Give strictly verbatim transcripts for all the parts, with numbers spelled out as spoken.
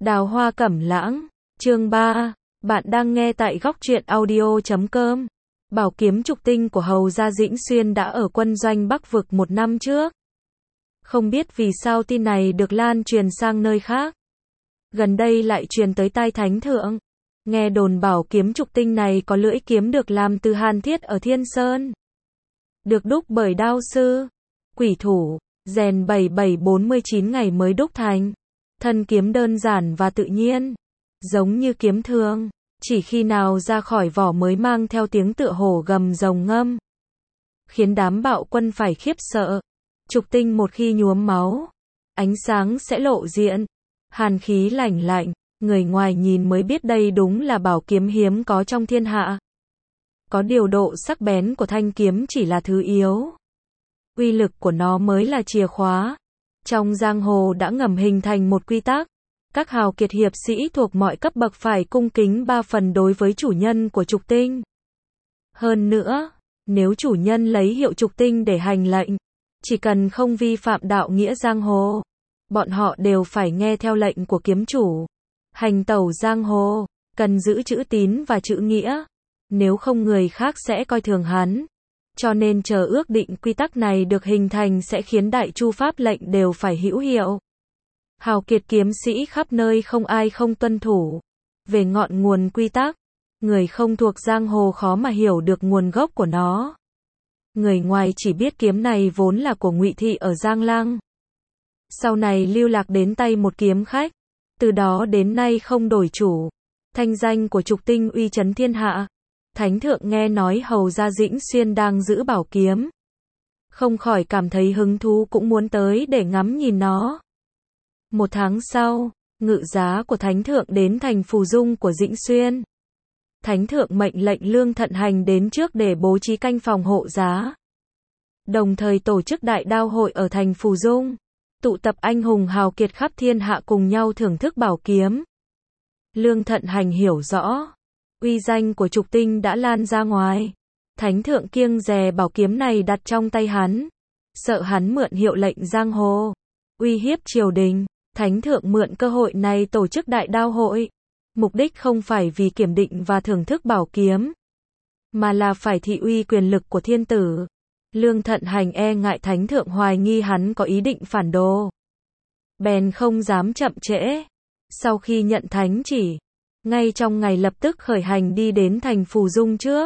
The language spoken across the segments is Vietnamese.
Đào hoa cẩm lãng, chương ba, bạn đang nghe tại góc truyện audio chấm com. Bảo kiếm trục tinh của Hầu gia Dĩnh Xuyên đã ở quân doanh Bắc Vực một năm trước. Không biết vì sao tin này được lan truyền sang nơi khác. Gần đây lại truyền tới tai Thánh Thượng. Nghe đồn bảo kiếm trục tinh này có lưỡi kiếm được làm từ hàn thiết ở Thiên Sơn. Được đúc bởi đao sư, quỷ thủ, rèn bảy bảy bốn mươi chín ngày mới đúc thành. Thân kiếm đơn giản và tự nhiên, giống như kiếm thường, chỉ khi nào ra khỏi vỏ mới mang theo tiếng tựa hổ gầm rồng ngâm, khiến đám bạo quân phải khiếp sợ. Trục tinh một khi nhuốm máu, ánh sáng sẽ lộ diện, hàn khí lạnh lạnh, người ngoài nhìn mới biết đây đúng là bảo kiếm hiếm có trong thiên hạ. Có điều độ sắc bén của thanh kiếm chỉ là thứ yếu, uy lực của nó mới là chìa khóa. Trong giang hồ đã ngầm hình thành một quy tắc, các hào kiệt hiệp sĩ thuộc mọi cấp bậc phải cung kính ba phần đối với chủ nhân của trục tinh. Hơn nữa, nếu chủ nhân lấy hiệu trục tinh để hành lệnh, chỉ cần không vi phạm đạo nghĩa giang hồ, bọn họ đều phải nghe theo lệnh của kiếm chủ. Hành tẩu giang hồ, cần giữ chữ tín và chữ nghĩa, nếu không người khác sẽ coi thường hắn. Cho nên chờ ước định quy tắc này được hình thành sẽ khiến đại chu pháp lệnh đều phải hữu hiệu. Hào kiệt kiếm sĩ khắp nơi không ai không tuân thủ. Về ngọn nguồn quy tắc, người không thuộc giang hồ khó mà hiểu được nguồn gốc của nó. Người ngoài chỉ biết kiếm này vốn là của Ngụy Thị ở Giang Lăng. Sau này lưu lạc đến tay một kiếm khách, từ đó đến nay không đổi chủ. Thanh danh của trục tinh uy chấn thiên hạ. Thánh thượng nghe nói Hầu gia Dĩnh Xuyên đang giữ bảo kiếm, không khỏi cảm thấy hứng thú cũng muốn tới để ngắm nhìn nó. Một tháng sau, ngự giá của Thánh thượng đến thành Phù Dung của Dĩnh Xuyên. Thánh thượng mệnh lệnh Lương Thận Hành đến trước để bố trí canh phòng hộ giá, đồng thời tổ chức đại đao hội ở thành Phù Dung, tụ tập anh hùng hào kiệt khắp thiên hạ cùng nhau thưởng thức bảo kiếm. Lương Thận Hành hiểu rõ, uy danh của trục tinh đã lan ra ngoài. Thánh thượng kiêng dè bảo kiếm này đặt trong tay hắn, sợ hắn mượn hiệu lệnh giang hồ, uy hiếp triều đình. Thánh thượng mượn cơ hội này tổ chức đại đao hội, mục đích không phải vì kiểm định và thưởng thức bảo kiếm, mà là phải thị uy quyền lực của thiên tử. Lương Thận Hành e ngại thánh thượng hoài nghi hắn có ý định phản đồ, bèn không dám chậm trễ. Sau khi nhận thánh chỉ, ngay trong ngày lập tức khởi hành đi đến thành Phù Dung trước.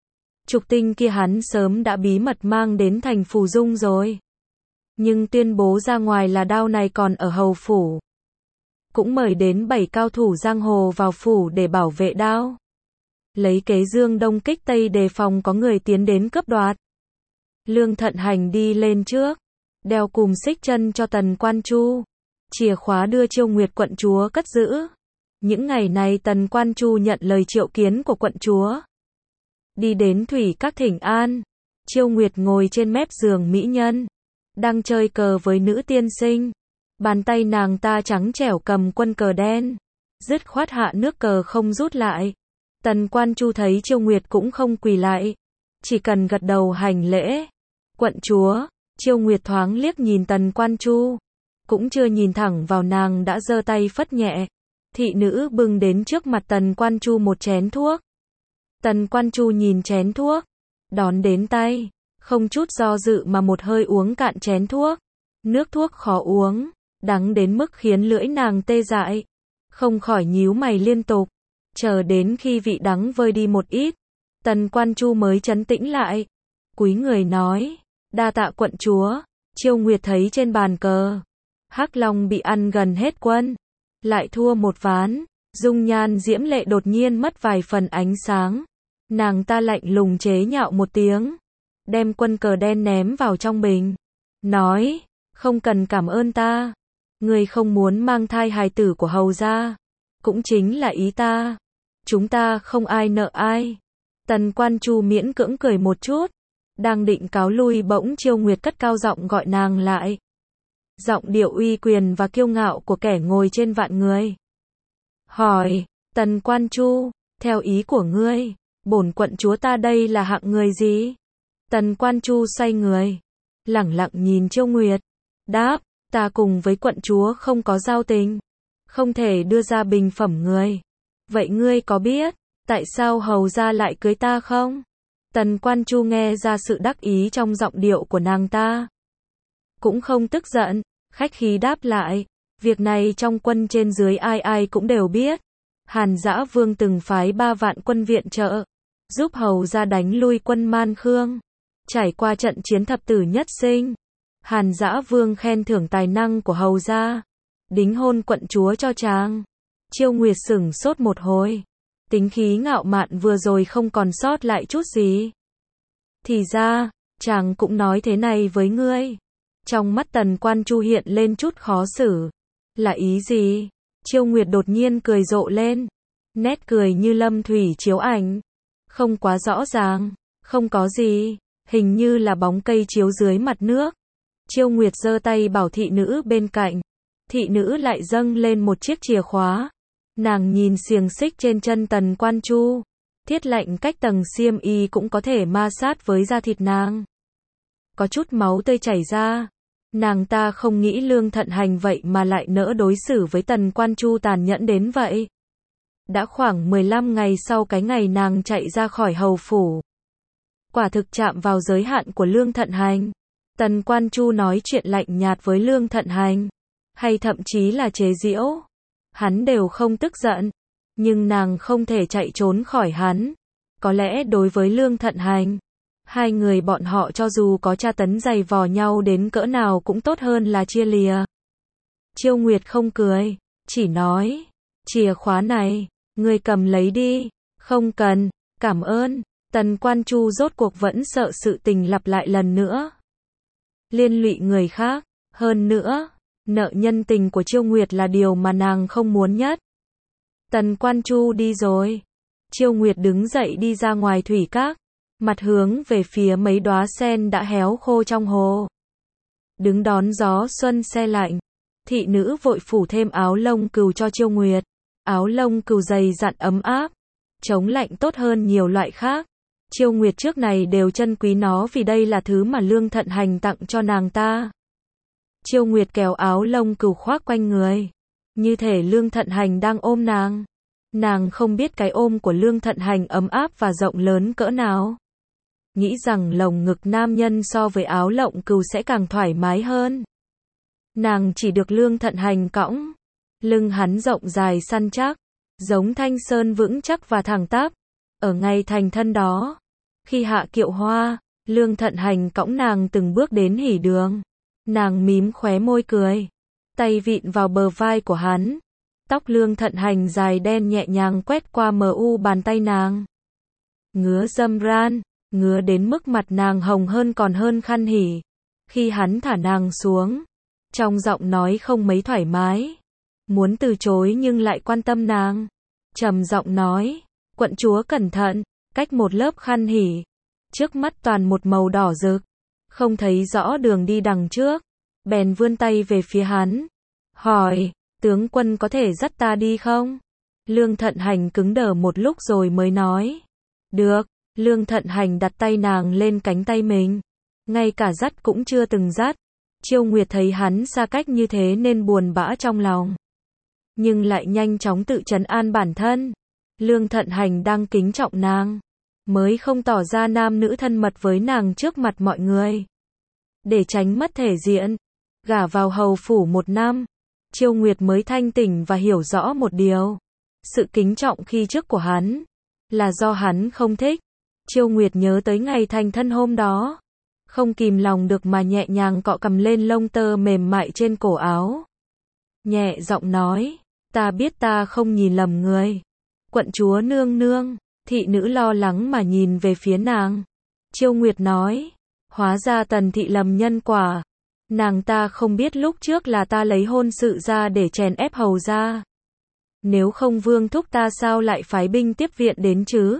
Trục tinh kia hắn sớm đã bí mật mang đến thành Phù Dung rồi, nhưng tuyên bố ra ngoài là đao này còn ở hầu phủ. Cũng mời đến bảy cao thủ giang hồ vào phủ để bảo vệ đao, lấy kế dương đông kích tây đề phòng có người tiến đến cướp đoạt. Lương Thận Hành đi lên trước, đeo cùm xích chân cho Tần Quan Chu, chìa khóa đưa Chiêu Nguyệt quận chúa cất giữ. Những ngày này Tần Quan Chu nhận lời triệu kiến của quận chúa, đi đến thủy các thỉnh an. Chiêu Nguyệt ngồi trên mép giường mỹ nhân, đang chơi cờ với nữ tiên sinh. Bàn tay nàng ta trắng trẻo cầm quân cờ đen, dứt khoát hạ nước cờ không rút lại. Tần Quan Chu thấy Chiêu Nguyệt cũng không quỳ lại, chỉ cần gật đầu hành lễ. Quận chúa. Chiêu Nguyệt thoáng liếc nhìn Tần Quan Chu, cũng chưa nhìn thẳng vào nàng đã giơ tay phất nhẹ. Thị nữ bưng đến trước mặt Tần Quan Chu một chén thuốc. Tần Quan Chu nhìn chén thuốc, đón đến tay, không chút do dự mà một hơi uống cạn chén thuốc. Nước thuốc khó uống, đắng đến mức khiến lưỡi nàng tê dại, không khỏi nhíu mày liên tục. Chờ đến khi vị đắng vơi đi một ít, Tần Quan Chu mới trấn tĩnh lại, cúi người nói, đa tạ quận chúa. Chiêu Nguyệt thấy trên bàn cờ, Hắc Long bị ăn gần hết quân, lại thua một ván, dung nhan diễm lệ đột nhiên mất vài phần ánh sáng. Nàng ta lạnh lùng chế nhạo một tiếng, đem quân cờ đen ném vào trong bình, nói, không cần cảm ơn ta, ngươi không muốn mang thai hài tử của hầu gia, cũng chính là ý ta, chúng ta không ai nợ ai. Tần Quan Chu miễn cưỡng cười một chút, đang định cáo lui bỗng Chiêu Nguyệt cất cao giọng gọi nàng lại. Giọng điệu uy quyền và kiêu ngạo của kẻ ngồi trên vạn người. Hỏi, Tần Quan Chu, theo ý của ngươi, bổn quận chúa ta đây là hạng người gì? Tần Quan Chu xoay người, lẳng lặng nhìn Chiêu Nguyệt, đáp, ta cùng với quận chúa không có giao tình, không thể đưa ra bình phẩm người. Vậy ngươi có biết, tại sao hầu gia lại cưới ta không? Tần Quan Chu nghe ra sự đắc ý trong giọng điệu của nàng ta. Cũng không tức giận, khách khí đáp lại, việc này trong quân trên dưới ai ai cũng đều biết. Hàn Dã Vương từng phái ba vạn quân viện trợ, giúp hầu gia đánh lui quân Man Khương. Trải qua trận chiến thập tử nhất sinh, Hàn Dã Vương khen thưởng tài năng của hầu gia, đính hôn quận chúa cho chàng. Chiêu Nguyệt sửng sốt một hồi, tính khí ngạo mạn vừa rồi không còn sót lại chút gì. Thì ra, chàng cũng nói thế này với ngươi. Trong mắt Tần Quan Chu hiện lên chút khó xử. Là ý gì? Chiêu Nguyệt đột nhiên cười rộ lên. Nét cười như lâm thủy chiếu ảnh. Không quá rõ ràng, không có gì, hình như là bóng cây chiếu dưới mặt nước. Chiêu Nguyệt giơ tay bảo thị nữ bên cạnh. Thị nữ lại dâng lên một chiếc chìa khóa. Nàng nhìn xiềng xích trên chân Tần Quan Chu. Thiết lạnh cách tầng xiêm y cũng có thể ma sát với da thịt nàng. Có chút máu tươi chảy ra. Nàng ta không nghĩ Lương Thận Hành vậy mà lại nỡ đối xử với Tần Quan Chu tàn nhẫn đến vậy. Đã khoảng mười lăm ngày sau cái ngày nàng chạy ra khỏi hầu phủ. Quả thực chạm vào giới hạn của Lương Thận Hành. Tần Quan Chu nói chuyện lạnh nhạt với Lương Thận Hành, hay thậm chí là chế giễu, hắn đều không tức giận. Nhưng nàng không thể chạy trốn khỏi hắn. Có lẽ đối với Lương Thận Hành, hai người bọn họ cho dù có tra tấn dày vò nhau đến cỡ nào cũng tốt hơn là chia lìa. Chiêu Nguyệt không cười, chỉ nói, chìa khóa này, ngươi cầm lấy đi. Không cần, cảm ơn. Tần Quan Chu rốt cuộc vẫn sợ sự tình lặp lại lần nữa. Liên lụy người khác, hơn nữa, nợ nhân tình của Chiêu Nguyệt là điều mà nàng không muốn nhất. Tần Quan Chu đi rồi. Chiêu Nguyệt đứng dậy đi ra ngoài thủy các, mặt hướng về phía mấy đóa sen đã héo khô trong hồ. Đứng đón gió xuân se lạnh, thị nữ vội phủ thêm áo lông cừu cho Chiêu Nguyệt. Áo lông cừu dày dặn ấm áp, chống lạnh tốt hơn nhiều loại khác. Chiêu Nguyệt trước này đều trân quý nó vì đây là thứ mà Lương Thận Hành tặng cho nàng ta. Chiêu Nguyệt kéo áo lông cừu khoác quanh người, như thể Lương Thận Hành đang ôm nàng. Nàng không biết cái ôm của Lương Thận Hành ấm áp và rộng lớn cỡ nào. Nghĩ rằng lồng ngực nam nhân so với áo lông cừu sẽ càng thoải mái hơn. Nàng chỉ được Lương Thận Hành cõng. Lưng hắn rộng dài săn chắc, giống thanh sơn vững chắc và thẳng tắp. Ở ngày thành thân đó, khi hạ kiệu hoa, Lương Thận Hành cõng nàng từng bước đến hỉ đường. Nàng mím khóe môi cười, tay vịn vào bờ vai của hắn. Tóc Lương Thận Hành dài đen nhẹ nhàng quét qua mờ u bàn tay nàng. Ngứa dâm ran, ngứa đến mức mặt nàng hồng hơn còn hơn khăn hỉ. Khi hắn thả nàng xuống, trong giọng nói không mấy thoải mái, muốn từ chối nhưng lại quan tâm nàng. Trầm giọng nói, quận chúa cẩn thận, cách một lớp khăn hỉ. Trước mắt toàn một màu đỏ rực, không thấy rõ đường đi đằng trước. Bèn vươn tay về phía hắn, hỏi, tướng quân có thể dắt ta đi không? Lương Thận Hành cứng đờ một lúc rồi mới nói, được. Lương Thận Hành đặt tay nàng lên cánh tay mình, ngay cả dắt cũng chưa từng dắt. Chiêu Nguyệt thấy hắn xa cách như thế nên buồn bã trong lòng, nhưng lại nhanh chóng tự trấn an bản thân. Lương Thận Hành đang kính trọng nàng, mới không tỏ ra nam nữ thân mật với nàng trước mặt mọi người, để tránh mất thể diện. Gả vào hầu phủ một năm, Chiêu Nguyệt mới thanh tỉnh và hiểu rõ một điều. Sự kính trọng khi trước của hắn là do hắn không thích. Chiêu Nguyệt nhớ tới ngày thành thân hôm đó, không kìm lòng được mà nhẹ nhàng cọ cầm lên lông tơ mềm mại trên cổ áo. Nhẹ giọng nói, ta biết ta không nhìn lầm người. Quận chúa nương nương. Thị nữ lo lắng mà nhìn về phía nàng. Chiêu Nguyệt nói, hóa ra Tần thị lầm nhân quả. Nàng ta không biết lúc trước là ta lấy hôn sự ra để chèn ép hầu ra. Nếu không Vương thúc ta sao lại phái binh tiếp viện đến chứ?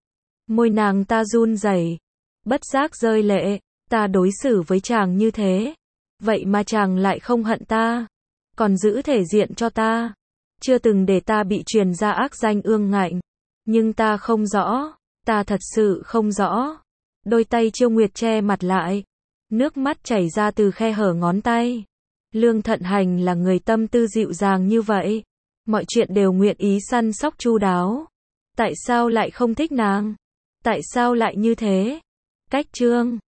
Môi nàng ta run rẩy, bất giác rơi lệ. Ta đối xử với chàng như thế, vậy mà chàng lại không hận ta, còn giữ thể diện cho ta, chưa từng để ta bị truyền ra ác danh ương ngạnh. Nhưng ta không rõ, ta thật sự không rõ. Đôi tay Chiêu Nguyệt che mặt lại, nước mắt chảy ra từ khe hở ngón tay. Lương Thận Hành là người tâm tư dịu dàng như vậy, Mọi chuyện đều nguyện ý săn sóc chu đáo. Tại sao lại không thích nàng? Tại sao lại như thế? Cách chương